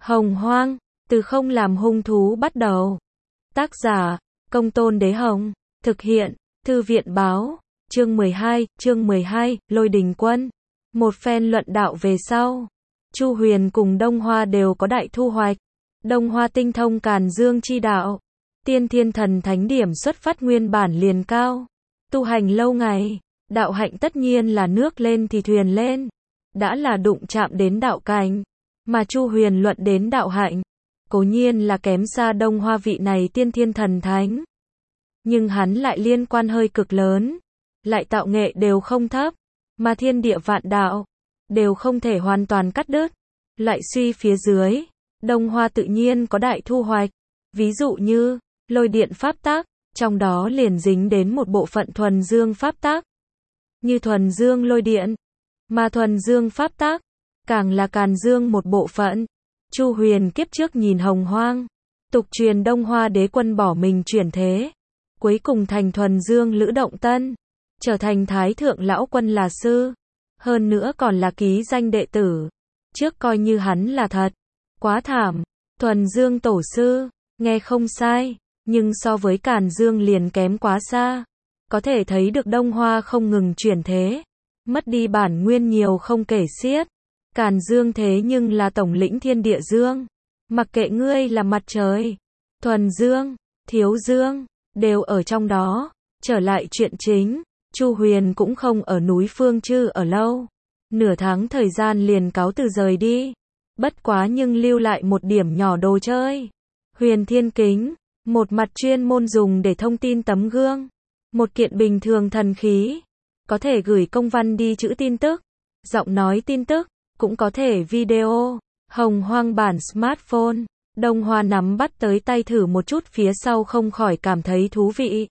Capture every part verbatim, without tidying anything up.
Hồng Hoang, từ không làm hung thú bắt đầu. Tác giả, Công Tôn Đế Hồng. Thực hiện, Thư viện Báo. Chương mười hai, chương mười hai, Lôi Đình Quân. Một phen luận đạo về sau, Chu Huyền cùng Đông Hoa đều có đại thu hoạch. Đông Hoa tinh thông Càn Dương chi đạo, Tiên Thiên Thần Thánh điểm xuất phát nguyên bản liền cao, tu hành lâu ngày, đạo hạnh tất nhiên là nước lên thì thuyền lên, đã là đụng chạm đến đạo cảnh, mà Chu Huyền luận đến đạo hạnh, cố nhiên là kém xa Đông Hoa vị này Tiên Thiên Thần Thánh, nhưng hắn lại liên quan hơi cực lớn, lại tạo nghệ đều không thấp, mà thiên địa vạn đạo đều không thể hoàn toàn cắt đứt. Lại suy phía dưới, Đông Hoa tự nhiên có đại thu hoạch, ví dụ như lôi điện pháp tác, trong đó liền dính đến một bộ phận thuần dương pháp tác, như thuần dương lôi điện, mà thuần dương pháp tác càng là Càn Dương một bộ phận. Chu Huyền kiếp trước nhìn Hồng Hoang, tục truyền Đông Hoa đế quân bỏ mình chuyển thế, cuối cùng thành thuần dương Lữ Động Tân, trở thành Thái Thượng Lão Quân là sư, hơn nữa còn là ký danh đệ tử. Trước coi như hắn là thật, quá thảm. Thuần Dương tổ sư, nghe không sai, nhưng so với Càn Dương liền kém quá xa. Có thể thấy được Đông Hoa không ngừng chuyển thế, mất đi bản nguyên nhiều không kể xiết. Càn Dương thế nhưng là tổng lĩnh thiên địa dương, mặc kệ ngươi là mặt trời, thuần dương, thiếu dương, đều ở trong đó. Trở lại chuyện chính, Chu Huyền cũng không ở núi Phương Chư ở lâu, nửa tháng thời gian liền cáo từ rời đi. Bất quá nhưng lưu lại một điểm nhỏ đồ chơi. Huyền Thiên Kính, một mặt chuyên môn dùng để thông tin tấm gương, một kiện bình thường thần khí, có thể gửi công văn đi chữ tin tức, giọng nói tin tức, cũng có thể video. Hồng Hoang bản smartphone, Đông Hoa nắm bắt tới tay thử một chút phía sau không khỏi cảm thấy thú vị.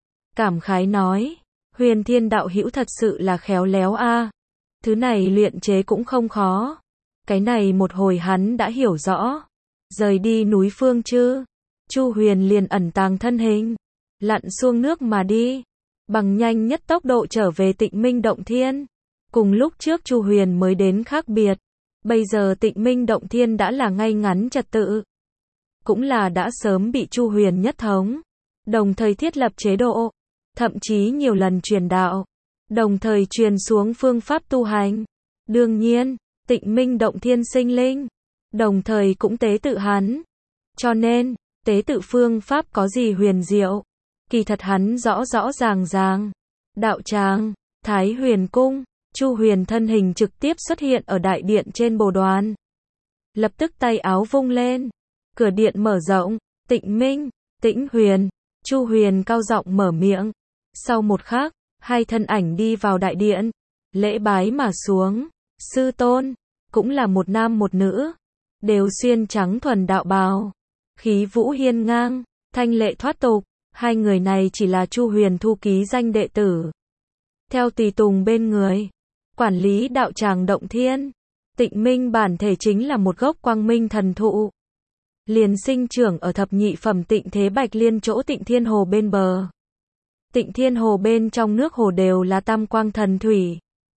Cảm khái nói, Huyền Thiên đạo hữu thật sự là khéo léo a. Thứ này luyện chế cũng không khó. Cái này một hồi hắn đã hiểu rõ. Rời đi núi Phương Chư, Chu Huyền liền ẩn tàng thân hình, lặn xuống nước mà đi, bằng nhanh nhất tốc độ trở về Tịnh Minh Động Thiên. Cùng lúc trước Chu Huyền mới đến khác biệt, bây giờ Tịnh Minh Động Thiên đã là ngay ngắn trật tự, cũng là đã sớm bị Chu Huyền nhất thống, đồng thời thiết lập chế độ, thậm chí nhiều lần truyền đạo, đồng thời truyền xuống phương pháp tu hành. Đương nhiên, Tịnh Minh Động Thiên sinh linh, đồng thời cũng tế tự hắn. Cho nên, tế tự phương pháp có gì huyền diệu? Kỳ thật hắn rõ rõ ràng ràng. Đạo tràng, Thái Huyền Cung, Chu Huyền thân hình trực tiếp xuất hiện ở đại điện trên bồ đoàn. Lập tức tay áo vung lên, cửa điện mở rộng, Tịnh Minh, Tĩnh Huyền, Chu Huyền cao giọng mở miệng. Sau một khắc, hai thân ảnh đi vào đại điện, lễ bái mà xuống. Sư tôn, cũng là một nam một nữ, đều xuyên trắng thuần đạo bào, khí vũ hiên ngang, thanh lệ thoát tục. Hai người này chỉ là Chu Huyền thu ký danh đệ tử, theo tùy tùng bên người, quản lý đạo tràng Động Thiên. Tịnh Minh bản thể chính là một gốc quang minh thần thụ, liền sinh trưởng ở thập nhị phẩm Tịnh Thế Bạch Liên chỗ Tịnh Thiên Hồ bên bờ. Tịnh Thiên Hồ bên trong nước hồ đều là tam quang thần thủy.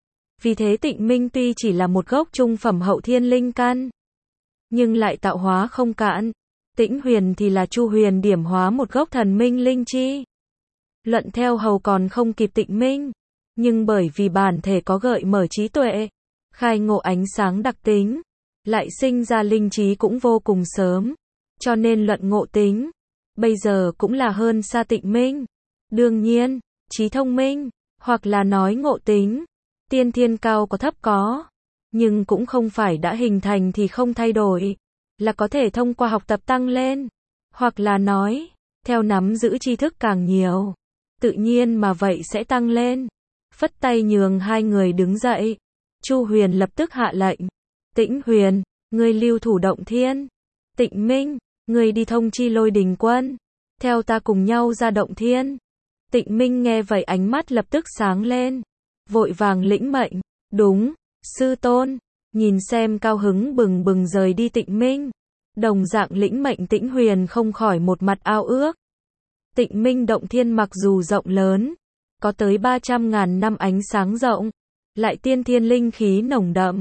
Vì thế Tịnh Minh tuy chỉ là một gốc trung phẩm hậu thiên linh căn, nhưng lại tạo hóa không cạn. Tĩnh Huyền thì là Chu Huyền điểm hóa một gốc thần minh linh chi. Luận theo hầu còn không kịp Tịnh Minh, nhưng bởi vì bản thể có gợi mở trí tuệ, khai ngộ ánh sáng đặc tính, lại sinh ra linh trí cũng vô cùng sớm, cho nên luận ngộ tính, bây giờ cũng là hơn xa Tịnh Minh. Đương nhiên, trí thông minh, hoặc là nói ngộ tính, tiên thiên cao có thấp có, nhưng cũng không phải đã hình thành thì không thay đổi, là có thể thông qua học tập tăng lên, hoặc là nói, theo nắm giữ tri thức càng nhiều, tự nhiên mà vậy sẽ tăng lên. Phất tay nhường hai người đứng dậy, Chu Huyền lập tức hạ lệnh. Tĩnh Huyền, ngươi lưu thủ Động Thiên. Tịnh Minh, ngươi đi thông chi Lôi Đình Quân, theo ta cùng nhau ra Động Thiên. Tịnh Minh nghe vậy ánh mắt lập tức sáng lên, vội vàng lĩnh mệnh. Đúng, sư tôn. Nhìn xem cao hứng bừng bừng rời đi Tịnh Minh, đồng dạng lĩnh mệnh Tĩnh Huyền không khỏi một mặt ao ước. Tịnh Minh Động Thiên mặc dù rộng lớn, có tới ba trăm ngàn năm ánh sáng rộng, lại tiên thiên linh khí nồng đậm,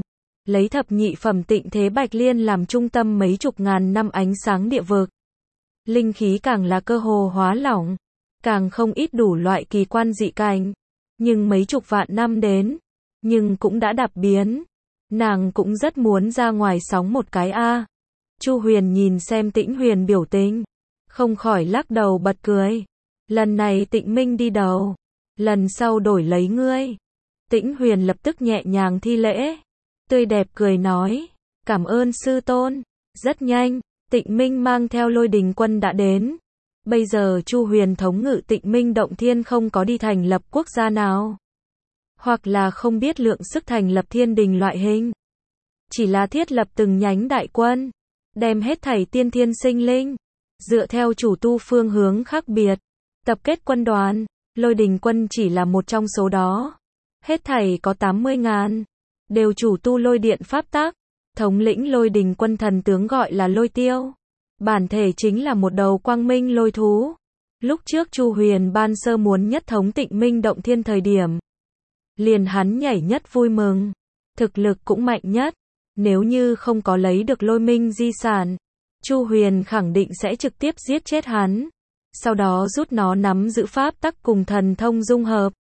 lấy thập nhị phẩm tịnh thế Bạch Liên làm trung tâm mấy chục ngàn năm ánh sáng địa vực. Linh khí càng là cơ hồ hóa lỏng, càng không ít đủ loại kỳ quan dị cảnh. Nhưng mấy chục vạn năm đến, nhưng cũng đã đạp biến. Nàng cũng rất muốn ra ngoài sóng một cái a. Chu Huyền nhìn xem Tĩnh Huyền biểu tình, không khỏi lắc đầu bật cười. Lần này Tịnh Minh đi đầu, lần sau đổi lấy ngươi. Tĩnh Huyền lập tức nhẹ nhàng thi lễ, tươi đẹp cười nói, cảm ơn sư tôn. Rất nhanh, Tịnh Minh mang theo Lôi Đình Quân đã đến. Bây giờ Chu Huyền thống ngự Tịnh Minh Động Thiên không có đi thành lập quốc gia nào, hoặc là không biết lượng sức thành lập thiên đình loại hình, chỉ là thiết lập từng nhánh đại quân, đem hết thảy tiên thiên sinh linh, dựa theo chủ tu phương hướng khác biệt, tập kết quân đoàn. Lôi Đình Quân chỉ là một trong số đó. Hết thảy có tám mươi ngàn, đều chủ tu lôi điện pháp tác. Thống lĩnh Lôi Đình Quân thần tướng gọi là Lôi Tiêu. Bản thể chính là một đầu quang minh lôi thú. Lúc trước Chu Huyền ban sơ muốn nhất thống Tịnh Minh Động Thiên thời điểm, liền hắn nhảy nhất vui mừng, thực lực cũng mạnh nhất. Nếu như không có lấy được Lôi Minh di sản, Chu Huyền khẳng định sẽ trực tiếp giết chết hắn, sau đó rút nó nắm giữ pháp tắc cùng thần thông dung hợp.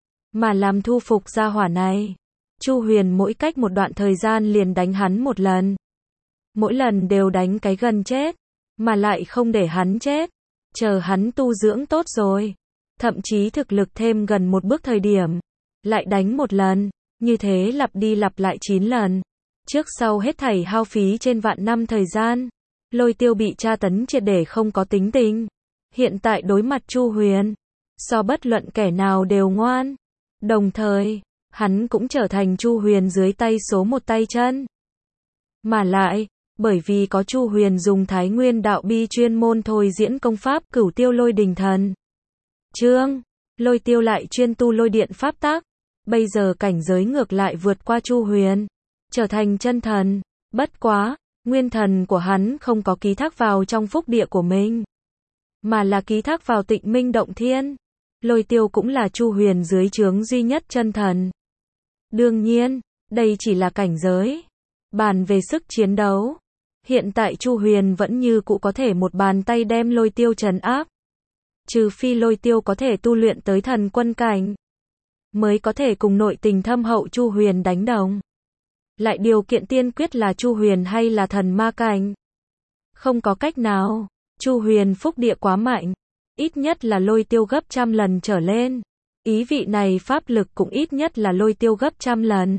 Mà làm thu phục gia hỏa này, Chu Huyền mỗi cách một đoạn thời gian liền đánh hắn một lần. Mỗi lần đều đánh cái gần chết, mà lại không để hắn chết, chờ hắn tu dưỡng tốt rồi, thậm chí thực lực thêm gần một bước thời điểm, lại đánh một lần, như thế lặp đi lặp lại chín lần. Trước sau hết thảy hao phí trên vạn năm thời gian, Lôi Tiêu bị tra tấn triệt để không có tính tình. Hiện tại đối mặt Chu Huyền, so bất luận kẻ nào đều ngoan. Đồng thời, hắn cũng trở thành Chu Huyền dưới tay số một tay chân. Mà lại, bởi vì có Chu Huyền dùng Thái Nguyên đạo bi chuyên môn thôi diễn công pháp Cửu Tiêu Lôi Đình Thần Chương, Lôi Tiêu lại chuyên tu lôi điện pháp tác. Bây giờ cảnh giới ngược lại vượt qua Chu Huyền, trở thành chân thần. Bất quá, nguyên thần của hắn không có ký thác vào trong phúc địa của mình, mà là ký thác vào Tịnh Minh Động Thiên. Lôi Tiêu cũng là Chu Huyền dưới trướng duy nhất chân thần. Đương nhiên, đây chỉ là cảnh giới. Bàn về sức chiến đấu, hiện tại Chu Huyền vẫn như cũ có thể một bàn tay đem Lôi Tiêu trấn áp. Trừ phi Lôi Tiêu có thể tu luyện tới thần quân cảnh, mới có thể cùng nội tình thâm hậu Chu Huyền đánh đồng. Lại điều kiện tiên quyết là Chu Huyền hay là thần ma cảnh. Không có cách nào, Chu Huyền phúc địa quá mạnh, ít nhất là Lôi Tiêu gấp trăm lần trở lên. Ý vị này pháp lực cũng ít nhất là Lôi Tiêu gấp trăm lần.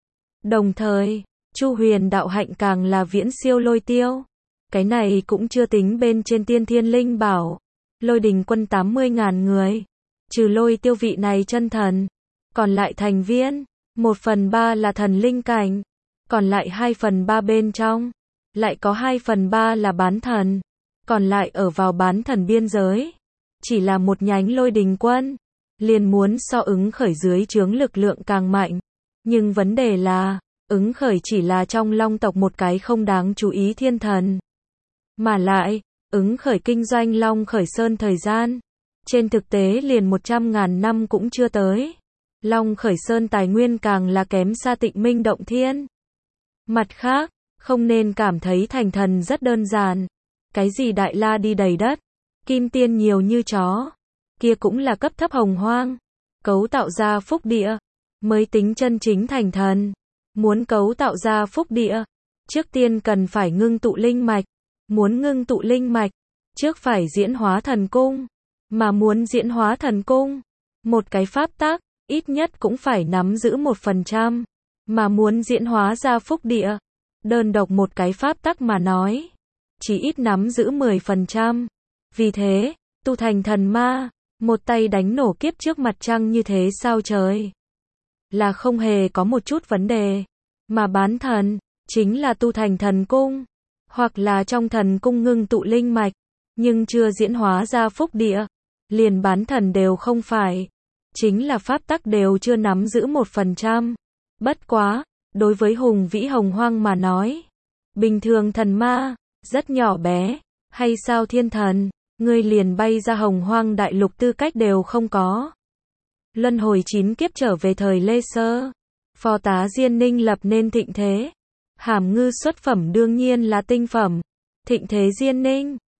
Đồng thời, Chu Huyền đạo hạnh càng là viễn siêu Lôi Tiêu. Cái này cũng chưa tính bên trên tiên thiên linh bảo. Lôi Đình Quân tám mươi ngàn người, trừ Lôi Tiêu vị này chân thần, còn lại thành viên, một phần ba là thần linh cảnh, còn lại hai phần ba bên trong, lại có hai phần ba là bán thần, còn lại ở vào bán thần biên giới. Chỉ là một nhánh Lôi Đình Quân, liền muốn so ứng khởi dưới trướng lực lượng càng mạnh. Nhưng vấn đề là, ứng khởi chỉ là trong Long tộc một cái không đáng chú ý thiên thần. Mà lại, ứng khởi kinh doanh Long Khởi Sơn thời gian, trên thực tế liền một trăm ngàn năm cũng chưa tới. Long Khởi Sơn tài nguyên càng là kém xa Tịnh Minh Động Thiên. Mặt khác, không nên cảm thấy thành thần rất đơn giản. Cái gì Đại La đi đầy đất, kim tiên nhiều như chó, kia cũng là cấp thấp hồng hoang. Cấu tạo ra phúc địa, mới tính chân chính thành thần. Muốn cấu tạo ra phúc địa, trước tiên cần phải ngưng tụ linh mạch. Muốn ngưng tụ linh mạch, trước phải diễn hóa thần cung. Mà muốn diễn hóa thần cung, một cái pháp tác, ít nhất cũng phải nắm giữ một phần trăm. Mà muốn diễn hóa ra phúc địa, đơn độc một cái pháp tắc mà nói, chỉ ít nắm giữ mười phần trăm. Vì thế, tu thành thần ma, một tay đánh nổ kiếp trước mặt trăng như thế sao trời, là không hề có một chút vấn đề. Mà bán thần, chính là tu thành thần cung, hoặc là trong thần cung ngưng tụ linh mạch, nhưng chưa diễn hóa ra phúc địa, liền bán thần đều không phải. Chính là pháp tắc đều chưa nắm giữ một phần trăm. Bất quá, đối với hùng vĩ hồng hoang mà nói, bình thường thần ma, rất nhỏ bé, hay sao thiên thần, ngươi liền bay ra hồng hoang đại lục tư cách đều không có. Luân hồi chín kiếp trở về thời Lê Sơ, phò tá Diên Ninh lập nên thịnh thế, Hàm ngư xuất phẩm đương nhiên là tinh phẩm. Thịnh Thế Diên Ninh